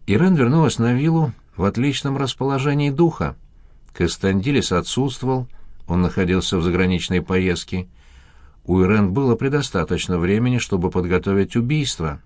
Ирен вернулась на виллу в отличном расположении духа. Костандилис отсутствовал, он находился в заграничной поездке. У Ирен было предостаточно времени, чтобы подготовить убийство.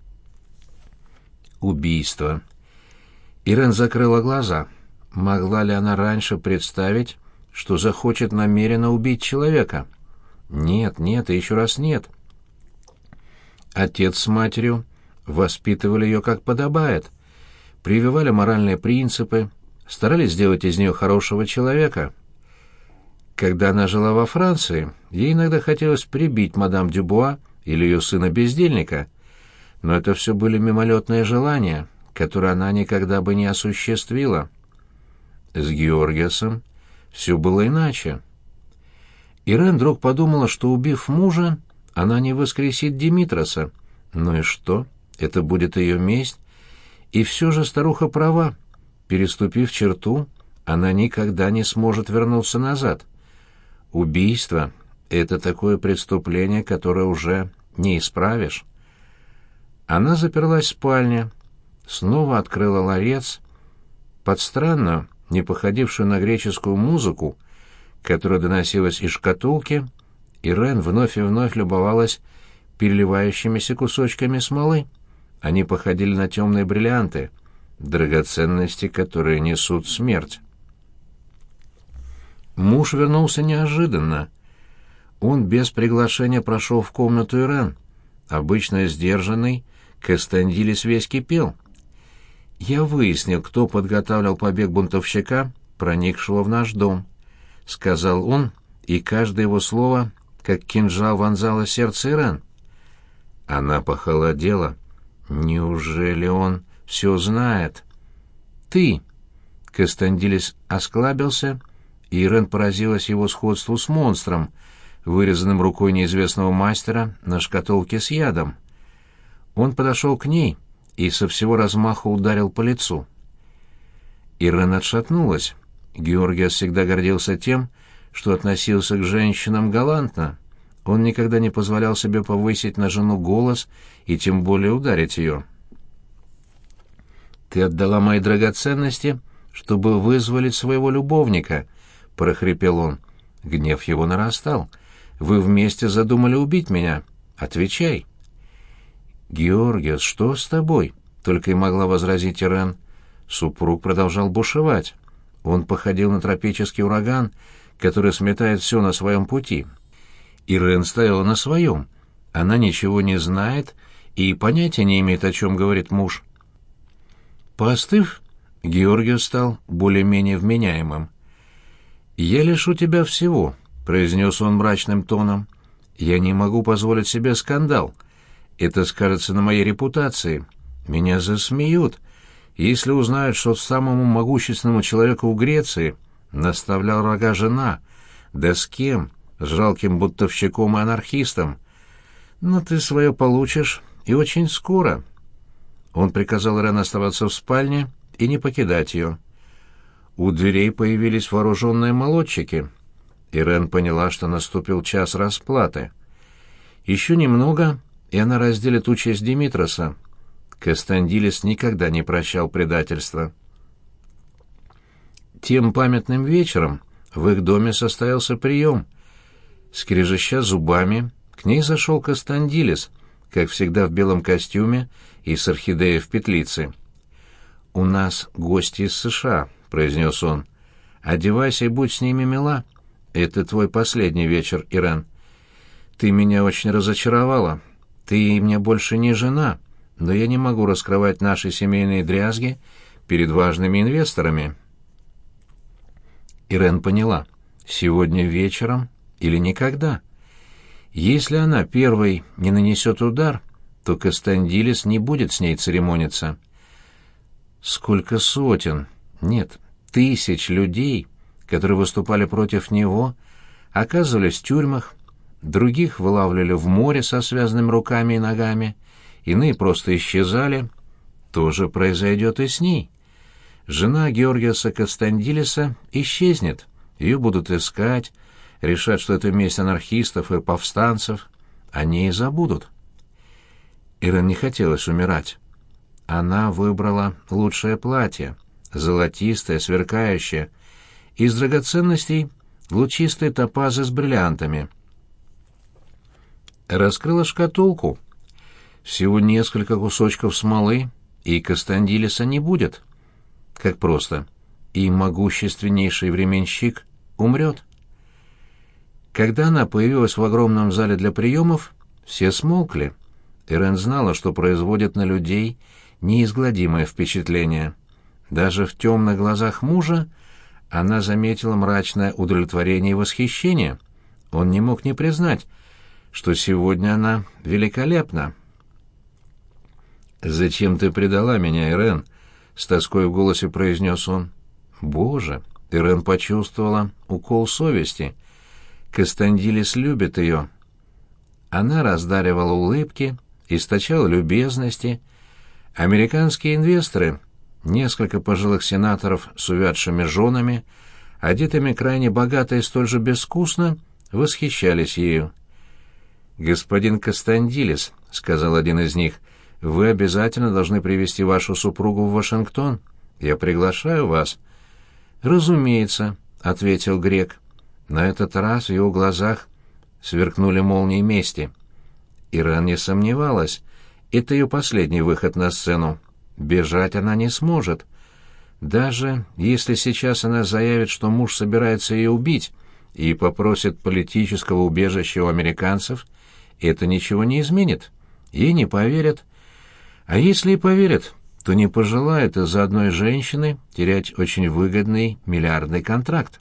Убийство. Ирен закрыла глаза. Могла ли она раньше представить, что захочет намеренно убить человека? Нет, нет и еще раз нет. Отец с матерью воспитывали ее как подобает, прививали моральные принципы, старались сделать из нее хорошего человека. Когда она жила во Франции, ей иногда хотелось прибить мадам Дюбуа или ее сына-бездельника, но это все были мимолетные желания, которые она никогда бы не осуществила. С Георгиасом все было иначе. Ирен вдруг подумала, что, убив мужа, она не воскресит Димитроса. Ну и что? Это будет ее месть. И все же старуха права. Переступив черту, она никогда не сможет вернуться назад. Убийство — это такое преступление, которое уже не исправишь. Она заперлась в спальне, снова открыла ларец. Под странную, не походившую на греческую музыку, которая доносилась из шкатулки, Ирен вновь и вновь любовалась переливающимися кусочками смолы. Они походили на темные бриллианты, драгоценности, которые несут смерть. Муж вернулся неожиданно. Он без приглашения прошел в комнату Ирен. Обычно сдержанный, Костандилис весь кипел. «Я выяснил, кто подготавливал побег бунтовщика, проникшего в наш дом», — сказал он, и каждое его слово, как кинжал, вонзало сердце Ирен. Она похолодела. «Неужели он все знает?» «Ты!» — Костандилис осклабился, и Ирен поразилась его сходству с монстром, вырезанным рукой неизвестного мастера на шкатулке с ядом. Он подошел к ней и со всего размаху ударил по лицу. Ирен отшатнулась. Георгиас всегда гордился тем, что относился к женщинам галантно. Он никогда не позволял себе повысить на жену голос и тем более ударить ее. «Ты отдала мои драгоценности, чтобы вызволить своего любовника», — прохрипел он. Гнев его нарастал. «Вы вместе задумали убить меня. Отвечай». «Георгиас, что с тобой?» — только и могла возразить Ирен. Супруг продолжал бушевать. Он походил на тропический ураган, который сметает все на своем пути. Ирен стояла на своем. Она ничего не знает и понятия не имеет, о чем говорит муж. Поостыв, Георгиос стал более-менее вменяемым. «Я лишу тебя всего», — произнес он мрачным тоном. «Я не могу позволить себе скандал. Это скажется на моей репутации. Меня засмеют, если узнают, что самому могущественному человеку в Греции наставлял рога жена. Да с кем? С жалким бунтовщиком и анархистом. Но ты свое получишь, и очень скоро». Он приказал Ирен оставаться в спальне и не покидать ее. У дверей появились вооруженные молодчики. Ирен поняла, что наступил час расплаты. Еще немного, и она разделит участь Димитроса. Костандилис никогда не прощал предательства. Тем памятным вечером в их доме состоялся прием. Скрежеща зубами, к ней зашел Костандилис, как всегда в белом костюме и с орхидеей в петлице. «У нас гости из США», — произнес он. «Одевайся и будь с ними мила. Это твой последний вечер, Ирен. Ты меня очень разочаровала. Ты мне больше не жена, но я не могу раскрывать наши семейные дрязги перед важными инвесторами». Ирен поняла. Сегодня вечером или никогда. Если она первой не нанесет удар, то Костандилис не будет с ней церемониться. Сколько сотен, нет, тысяч людей, которые выступали против него, оказывались в тюрьмах, других вылавливали в море со связанными руками и ногами, иные просто исчезали. То же произойдет и с ней. Жена Георгиаса Костандилиса исчезнет, ее будут искать, решат, что это месть анархистов и повстанцев, они и забудут. Ирен не хотелось умирать. Она выбрала лучшее платье, золотистое, сверкающее, из драгоценностей лучистые топазы с бриллиантами. Раскрыла шкатулку. Всего несколько кусочков смолы, и Костандилиса не будет. Как просто. И могущественнейший временщик умрет. Когда она появилась в огромном зале для приемов, все смолкли. Ирен знала, что производит на людей неизгладимое впечатление. Даже в темных глазах мужа она заметила мрачное удовлетворение и восхищение. Он не мог не признать, что сегодня она великолепна. «Зачем ты предала меня, Ирен?» — с тоской в голосе произнес он. «Боже!» — Ирен почувствовала укол совести. Костандилис любит ее. Она раздаривала улыбки, источала любезности. Американские инвесторы, несколько пожилых сенаторов с увядшими женами, одетыми крайне богато и столь же безвкусно, восхищались ею. «Господин Костандилис», — сказал один из них, — «вы обязательно должны привезти вашу супругу в Вашингтон. Я приглашаю вас». «Разумеется», — ответил грек. На этот раз в его глазах сверкнули молнии мести. Ирен не сомневалась. Это ее последний выход на сцену. Бежать она не сможет. Даже если сейчас она заявит, что муж собирается ее убить, и попросит политического убежища у американцев, это ничего не изменит. Ей не поверят. А если и поверят, то не пожелают из-за одной женщины терять очень выгодный миллиардный контракт.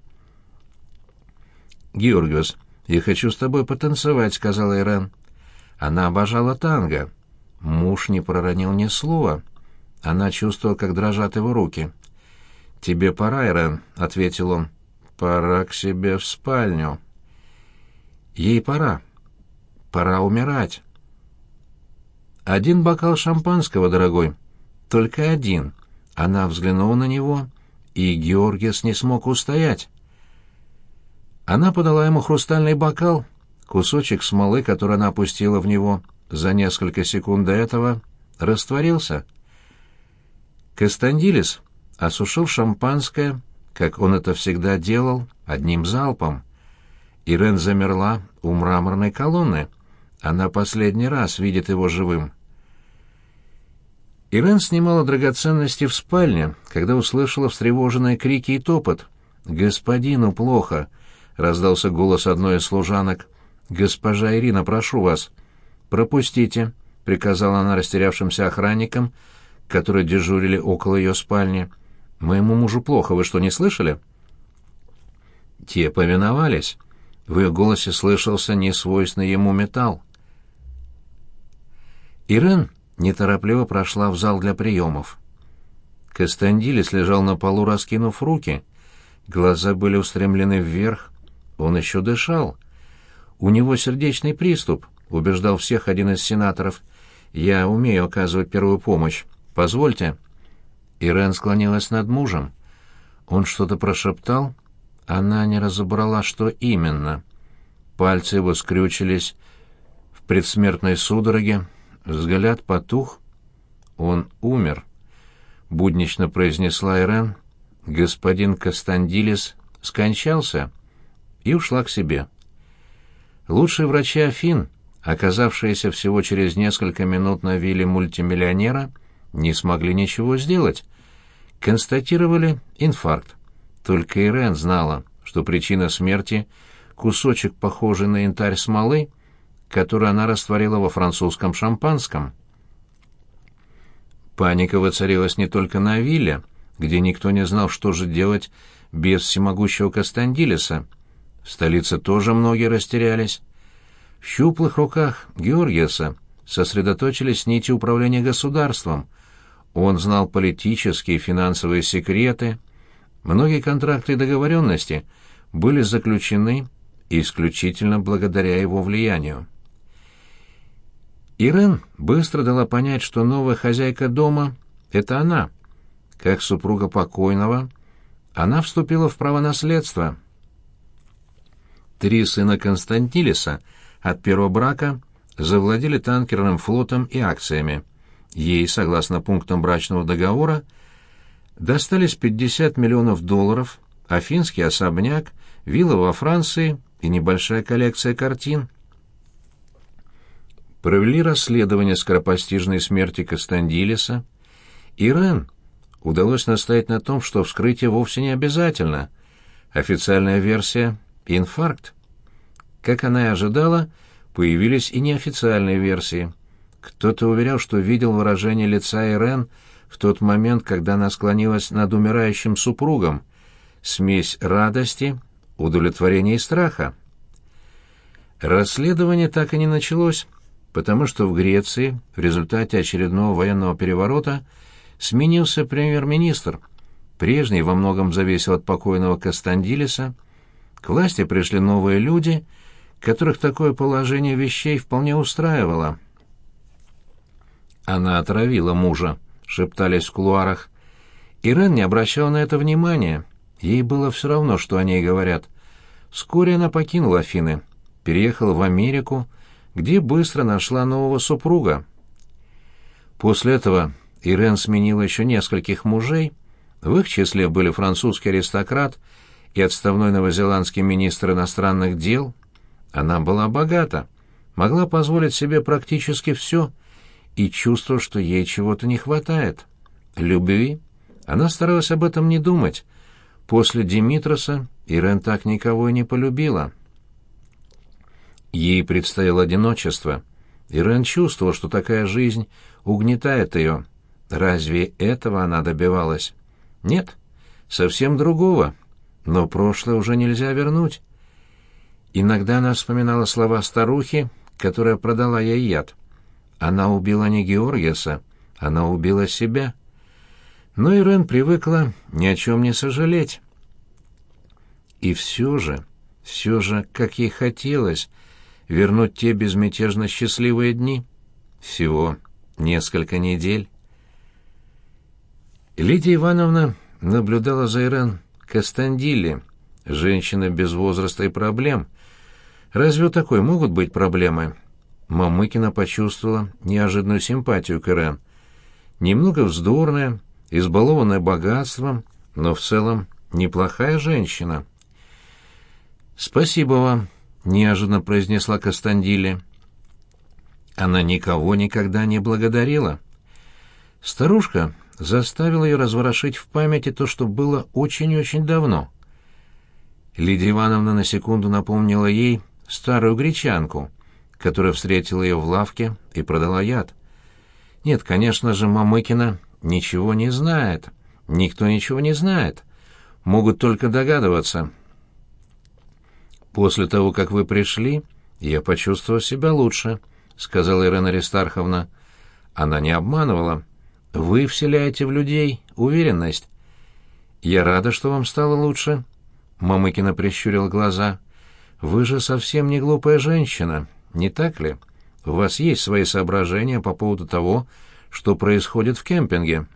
«Георгиос, я хочу с тобой потанцевать», — сказала Ирен. Она обожала танго. Муж не проронил ни слова. Она чувствовала, как дрожат его руки. «Тебе пора, Ирен», — ответил он. «Пора к себе в спальню». Ей пора. Пора умирать. «Один бокал шампанского, дорогой. Только один». Она взглянула на него, и Георгиос не смог устоять. Она подала ему хрустальный бокал. Кусочек смолы, который она опустила в него за несколько секунд до этого, растворился. Костандилис осушил шампанское, как он это всегда делал, одним залпом. Ирен замерла у мраморной колонны. Она последний раз видит его живым. Ирен снимала драгоценности в спальне, когда услышала встревоженные крики и топот. «Господину плохо!» — раздался голос одной из служанок. «Госпожа Ирина, прошу вас». «Пропустите», — приказала она растерявшимся охранникам, которые дежурили около ее спальни. «Моему мужу плохо, вы что, не слышали?» Те повиновались. В ее голосе слышался несвойственный ему металл. Ирен неторопливо прошла в зал для приемов. Костандилис лежал на полу, раскинув руки. Глаза были устремлены вверх. Он еще дышал. «У него сердечный приступ», — убеждал всех один из сенаторов. «Я умею оказывать первую помощь. Позвольте». Ирен склонилась над мужем. Он что-то прошептал. Она не разобрала, что именно. Пальцы его скрючились в предсмертной судороге. Взгляд потух. «Он умер», — буднично произнесла Ирен. «Господин Костандилис скончался», и ушла к себе. Лучшие врачи Афин, оказавшиеся всего через несколько минут на вилле мультимиллионера, не смогли ничего сделать. Констатировали инфаркт. Только Ирен знала, что причина смерти — кусочек, похожий на янтарь смолы, который она растворила во французском шампанском. Паника воцарилась не только на вилле, где никто не знал, что же делать без всемогущего Костандилиса. В столице тоже многие растерялись. В щуплых руках Георгиоса сосредоточились нити управления государством. Он знал политические и финансовые секреты. Многие контракты и договоренности были заключены исключительно благодаря его влиянию. Ирен быстро дала понять, что новая хозяйка дома — это она. Как супруга покойного, она вступила в право наследства. 3 сына Константилиса от первого брака завладели танкерным флотом и акциями. Ей, согласно пунктам брачного договора, достались 50 миллионов долларов, афинский особняк, вилла во Франции и небольшая коллекция картин. Провели расследование скоропостижной смерти Костандилиса. Ирен удалось настоять на том, что вскрытие вовсе не обязательно. Официальная версия — инфаркт. Как она и ожидала, появились и неофициальные версии. Кто-то уверял, что видел выражение лица Ирен в тот момент, когда она склонилась над умирающим супругом, смесь радости, удовлетворения и страха. Расследование так и не началось, потому что в Греции в результате очередного военного переворота сменился премьер-министр. Прежний во многом зависел от покойного Костандилиса. К власти пришли новые люди, которых такое положение вещей вполне устраивало. «Она отравила мужа», — шептались в кулуарах. Ирен не обращала на это внимания. Ей было все равно, что о ней говорят. Вскоре она покинула Афины, переехала в Америку, где быстро нашла нового супруга. После этого Ирен сменила еще нескольких мужей. В их числе были французский аристократ и отставной новозеландский министр иностранных дел. Она была богата, могла позволить себе практически все и чувствовала, что ей чего-то не хватает. Любви. Она старалась об этом не думать. После Димитроса Ирен так никого и не полюбила. Ей предстояло одиночество. Ирен чувствовала, что такая жизнь угнетает ее. Разве этого она добивалась? Нет, совсем другого. Но прошлое уже нельзя вернуть. Иногда она вспоминала слова старухи, которая продала ей яд. Она убила не Георгиаса, она убила себя. Но Ирен привыкла ни о чем не сожалеть. И все же, как ей хотелось вернуть те безмятежно счастливые дни. Всего несколько недель. Лидия Ивановна наблюдала за Ирен Костандилли, женщина без возраста и проблем. Разве у такой могут быть проблемы? Мамыкина почувствовала неожиданную симпатию к Ирен. Немного вздорная, избалованная богатством, но в целом неплохая женщина. «Спасибо вам», — неожиданно произнесла Костандилли. Она никого никогда не благодарила. Старушка заставила ее разворошить в памяти то, что было очень-очень давно. Лидия Ивановна на секунду напомнила ей старую гречанку, которая встретила ее в лавке и продала яд. Нет, конечно же, Мамыкина ничего не знает. Никто ничего не знает. Могут только догадываться. «После того, как вы пришли, я почувствовала себя лучше», — сказала Ирена Аристарховна. Она не обманывала. «Вы вселяете в людей уверенность». «Я рада, что вам стало лучше». Мамыкина прищурила глаза. «Вы же совсем не глупая женщина, не так ли? У вас есть свои соображения по поводу того, что происходит в кемпинге».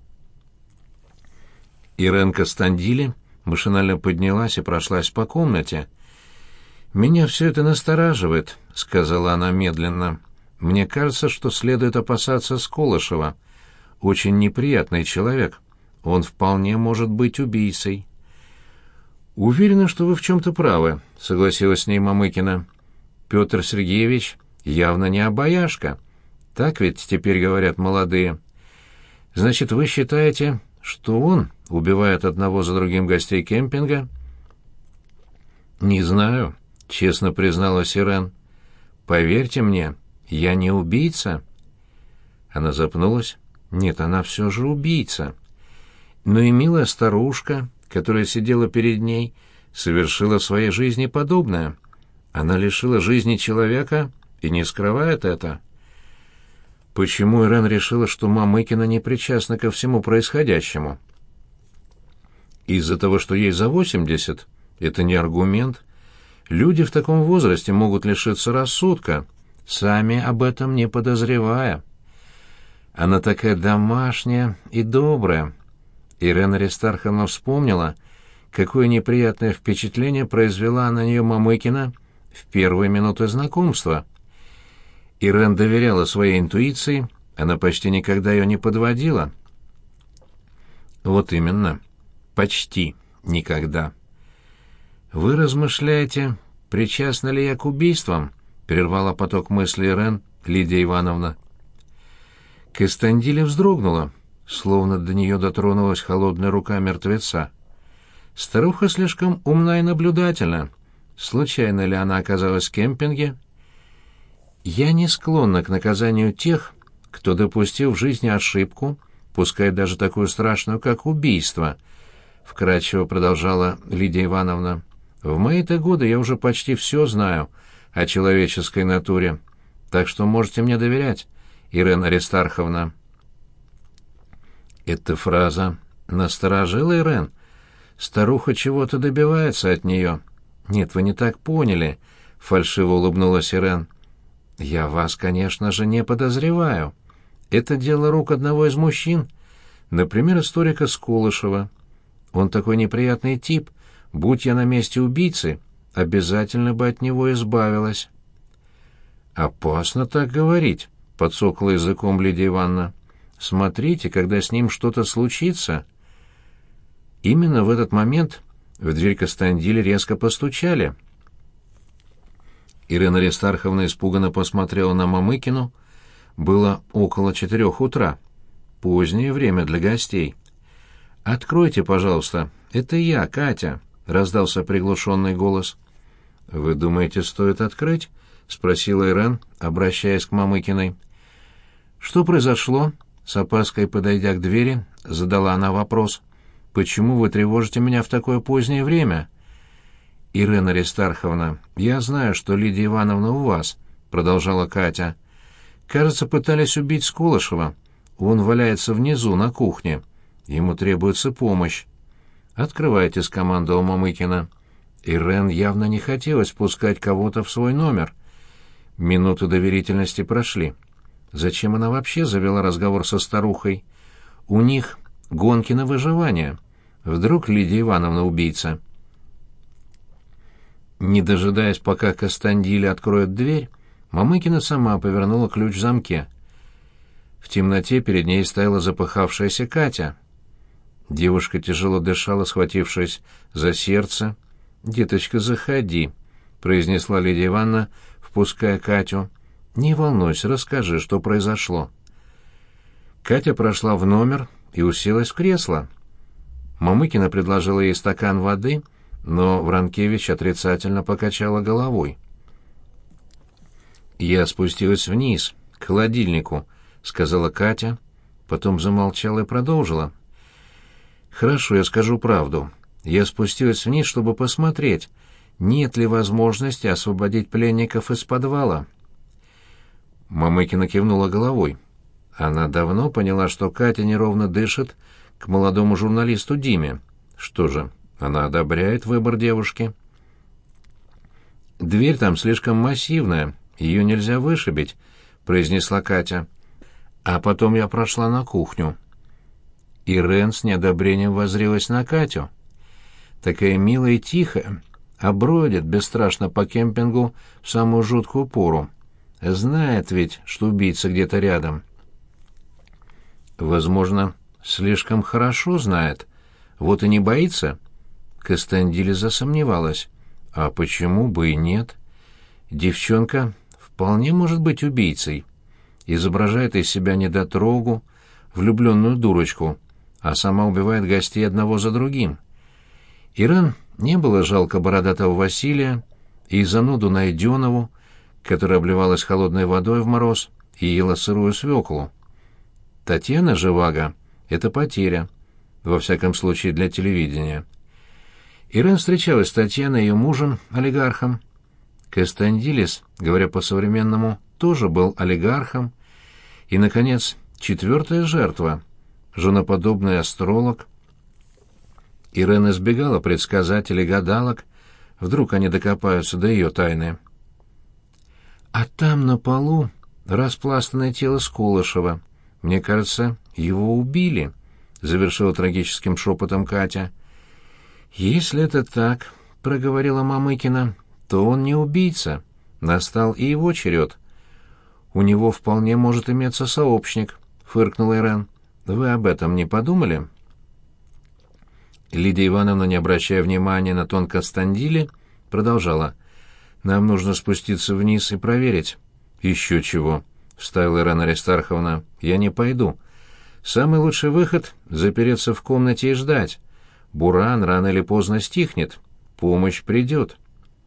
Ирен Костандилли машинально поднялась и прошлась по комнате. «Меня все это настораживает», — сказала она медленно. «Мне кажется, что следует опасаться Сколышева. Очень неприятный человек. Он вполне может быть убийцей». «Уверена, что вы в чем-то правы», — согласилась с ней Мамыкина. «Петр Сергеевич явно не обаяшка. Так ведь теперь говорят молодые. Значит, вы считаете, что он убивает одного за другим гостей кемпинга?» «Не знаю», — честно призналась Ирен. «Поверьте мне, я не убийца». Она запнулась. «Нет, она все же убийца». Но и милая старушка, которая сидела перед ней, совершила в своей жизни подобное. Она лишила жизни человека и не скрывает это. Почему Ирен решила, что Мамыкина не причастна ко всему происходящему? Из-за того, что ей за 80? Это не аргумент. Люди в таком возрасте могут лишиться рассудка, сами об этом не подозревая. Она такая домашняя и добрая. Ирена Аристарховна вспомнила, какое неприятное впечатление произвела на нее Мамыкина в первые минуты знакомства. Ирен доверяла своей интуиции, Она почти никогда ее не подводила. Вот именно. Почти никогда. Вы размышляете, причастна ли я к убийствам? Прервала поток мыслей Ирен Лидия Ивановна. Костандиля вздрогнула, словно до нее дотронулась холодная рука мертвеца. Старуха слишком умна и наблюдательна. Случайно ли она оказалась в кемпинге? Я не склонна к наказанию тех, кто допустил в жизни ошибку, пускай даже такую страшную, как убийство, — вкратчиво продолжала Лидия Ивановна. В мои-то годы я уже почти все знаю о человеческой натуре, так что можете мне доверять, Ирена Аристарховна. Эта фраза насторожила Ирен. Старуха чего-то добивается от нее. Нет, вы не так поняли, — фальшиво улыбнулась Ирен. Я вас, конечно же, не подозреваю. Это дело рук одного из мужчин, например, историка Скулышева. Он такой неприятный тип. Будь я на месте убийцы, обязательно бы от него избавилась. «Опасно так говорить», — подсокла языком Лидия Ивановна. «Смотрите, когда с ним что-то случится». Именно в этот момент в дверь Костандиля резко постучали. Ирина Аристарховна испуганно посмотрела на Мамыкину. Было около 4 утра. Позднее время для гостей. «Откройте, пожалуйста. Это я, Катя», — раздался приглушенный голос. «Вы думаете, стоит открыть?» — спросила Ирен, обращаясь к Мамыкиной. «Что произошло?» — с опаской подойдя к двери, задала она вопрос. «Почему вы тревожите меня в такое позднее время?» «Ирена Аристарховна, я знаю, что Лидия Ивановна у вас», — продолжала Катя. «Кажется, пытались убить Скулышева. Он валяется внизу, на кухне. Ему требуется помощь». «Открывайте», — скомандовал Мамыкина. Ирен явно не хотелось пускать кого-то в свой номер. Минуты доверительности прошли. Зачем она вообще завела разговор со старухой? У них гонки на выживание. Вдруг Лидия Ивановна убийца? Не дожидаясь, пока Костандиля откроет дверь, Мамыкина сама повернула ключ в замке. В темноте перед ней стояла запыхавшаяся Катя. Девушка тяжело дышала, схватившись за сердце. «Деточка, заходи», — произнесла Лидия Ивановна, впуская Катю. «Не волнуйся, расскажи, что произошло». Катя прошла в номер и уселась в кресло. Мамыкина предложила ей стакан воды, но Вранкевич отрицательно покачала головой. «Я спустилась вниз, к холодильнику», — сказала Катя, потом замолчала и продолжила. «Хорошо, я скажу правду. Я спустилась вниз, чтобы посмотреть, нет ли возможности освободить пленников из подвала». Мамыкина кивнула головой. Она давно поняла, что Катя неровно дышит к молодому журналисту Диме. Что же, она одобряет выбор девушки. «Дверь там слишком массивная, ее нельзя вышибить», — произнесла Катя. А потом я прошла на кухню. Ирен с неодобрением воззрилась на Катю. Такая милая и тихая, а бродит бесстрашно по кемпингу в самую жуткую пору. Знает ведь, что убийца где-то рядом. Возможно, слишком хорошо знает. Вот и не боится. Костандиля засомневалась. А почему бы и нет? Девчонка вполне может быть убийцей. Изображает из себя недотрогу, влюбленную дурочку, а сама убивает гостей одного за другим. Ирен не было жалко бородатого Василия и зануду Найденову, которая обливалась холодной водой в мороз и ела сырую свеклу. Татьяна Живаго — это потеря, во всяком случае для телевидения. Ирен встречалась с Татьяной и ее мужем, олигархом. Костандилис, говоря по-современному, тоже был олигархом. И, наконец, 4-я жертва — женоподобный астролог. Ирен избегала предсказателей, гадалок, вдруг они докопаются до ее тайны. А там на полу распластанное тело Скулышева. Мне кажется, его убили, — завершила трагическим шепотом Катя. «Если это так, — проговорила Мамыкина, — то он не убийца. Настал и его черед. у него вполне может иметься сообщник», — фыркнула Ирен. «Вы об этом не подумали?» Лидия Ивановна, не обращая внимания на тон Костандили, продолжала. «Нам нужно спуститься вниз и проверить». «Еще чего», — вставила Ирена Аристарховна. «Я не пойду. Самый лучший выход — запереться в комнате и ждать. Буран рано или поздно стихнет. Помощь придет».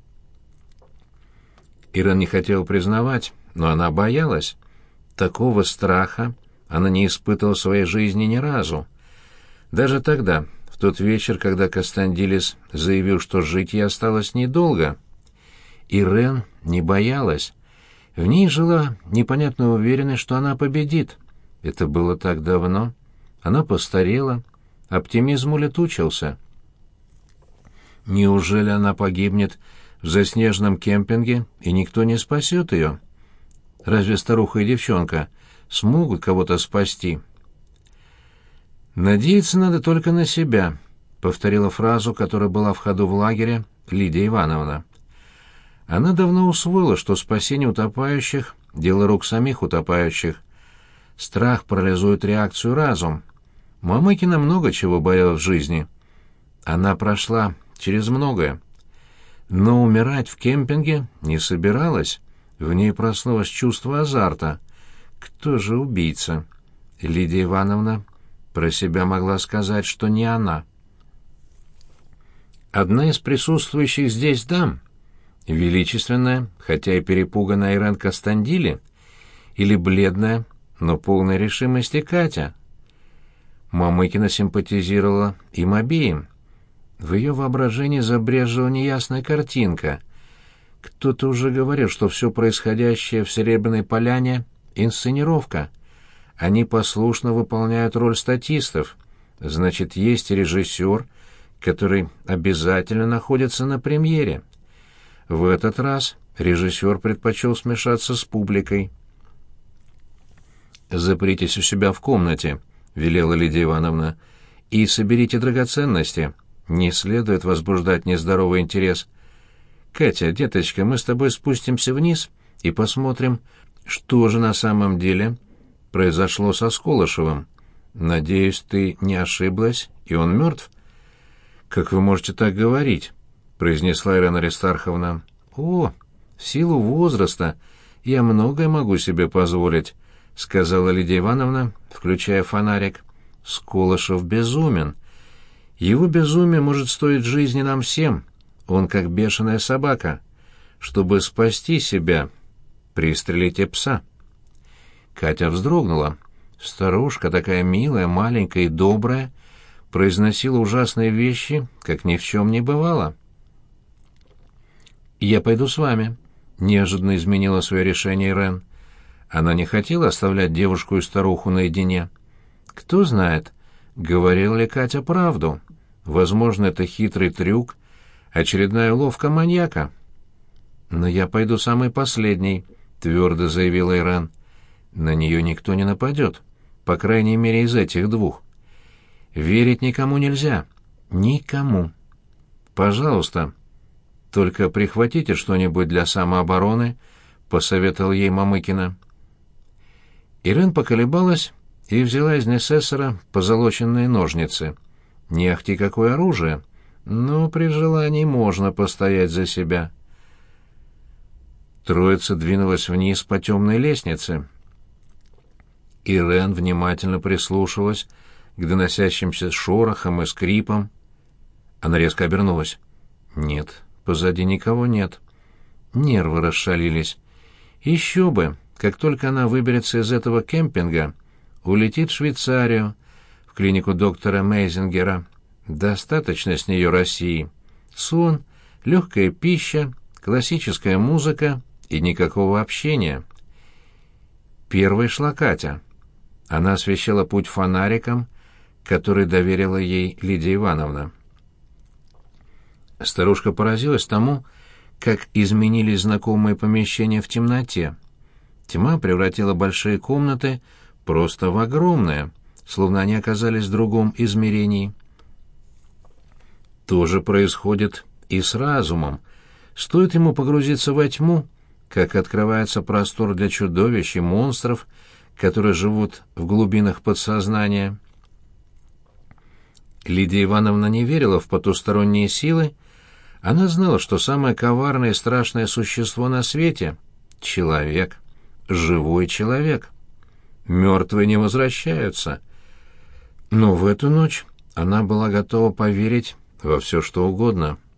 Ирен не хотела признавать, но она боялась. Такого страха она не испытывала в своей жизни ни разу. Даже тогда, в тот вечер, когда Костандилис заявил, что жить ей осталось недолго, Ирен не боялась. В ней жила непонятная уверенность, что она победит. Это было так давно. Она постарела, оптимизм улетучился. Неужели она погибнет в заснеженном кемпинге, и никто не спасет ее? Разве старуха и девчонка смогут кого-то спасти? «Надеяться надо только на себя», — повторила фразу, которая была в ходу в лагере Лидия Ивановна. Она давно усвоила, что спасение утопающих — дело рук самих утопающих. Страх парализует реакцию разум. Мамыкина много чего боялась в жизни. Она прошла через многое. Но умирать в кемпинге не собиралась. В ней проснулось чувство азарта. Кто же убийца? Лидия Ивановна про себя могла сказать, что не она. Одна из присутствующих здесь дам, величественная, хотя и перепуганная Ирен Костандили, или бледная, но полная решимости Катя. Мамыкина симпатизировала им обеим. В ее воображении забрежила неясная картинка. Кто-то уже говорил, что все происходящее в Серебряной Поляне — инсценировка. Они послушно выполняют роль статистов. Значит, есть режиссер, который обязательно находится на премьере. В этот раз режиссер предпочел смешаться с публикой. «Запритесь у себя в комнате», — велела Лидия Ивановна, — «и соберите драгоценности. Не следует возбуждать нездоровый интерес. Катя, деточка, мы с тобой спустимся вниз и посмотрим, что же на самом деле произошло со Сколышевым. Надеюсь, ты не ошиблась, и он мертв?» «Как вы можете так говорить?» — произнесла Ирена Аристарховна. «О, в силу возраста я многое могу себе позволить», — сказала Лидия Ивановна, включая фонарик. «Сколышев безумен. Его безумие может стоить жизни нам всем. Он как бешеная собака. Чтобы спасти себя, пристрелите пса». Катя вздрогнула. Старушка, такая милая, маленькая и добрая, произносила ужасные вещи, как ни в чем не бывало. «Я пойду с вами», — неожиданно изменила свое решение Ирен. Она не хотела оставлять девушку и старуху наедине. Кто знает, говорила ли Катя правду. Возможно, это хитрый трюк, очередная уловка маньяка. «Но я пойду самый последний», — твердо заявила Ирен. «На нее никто не нападет, по крайней мере, из этих двух. Верить никому нельзя. Никому. Пожалуйста, только прихватите что-нибудь для самообороны», — посоветовал ей Мамыкина. Ирен поколебалась и взяла из несессора позолоченные ножницы. Не ахти какое оружие, но при желании можно постоять за себя. Троица двинулась вниз по темной лестнице. Ирен внимательно прислушивалась к доносящимся шорохам и скрипам. Она резко обернулась. Нет, позади никого нет. Нервы расшалились. Еще бы, как только она выберется из этого кемпинга, улетит в Швейцарию, в клинику доктора Мейзингера. Достаточно с нее России. Сон, легкая пища, классическая музыка и никакого общения. Первой шла Катя. Она освещала путь фонариком, который доверила ей Лидия Ивановна. Старушка поразилась тому, как изменились знакомые помещения в темноте. Тьма превратила большие комнаты просто в огромные, словно они оказались в другом измерении. То же происходит и с разумом. Стоит ему погрузиться во тьму, как открывается простор для чудовищ и монстров, которые живут в глубинах подсознания. Лидия Ивановна не верила в потусторонние силы. Она знала, что самое коварное и страшное существо на свете — человек, живой человек. Мертвые не возвращаются. Но в эту ночь она была готова поверить во все, что угодно.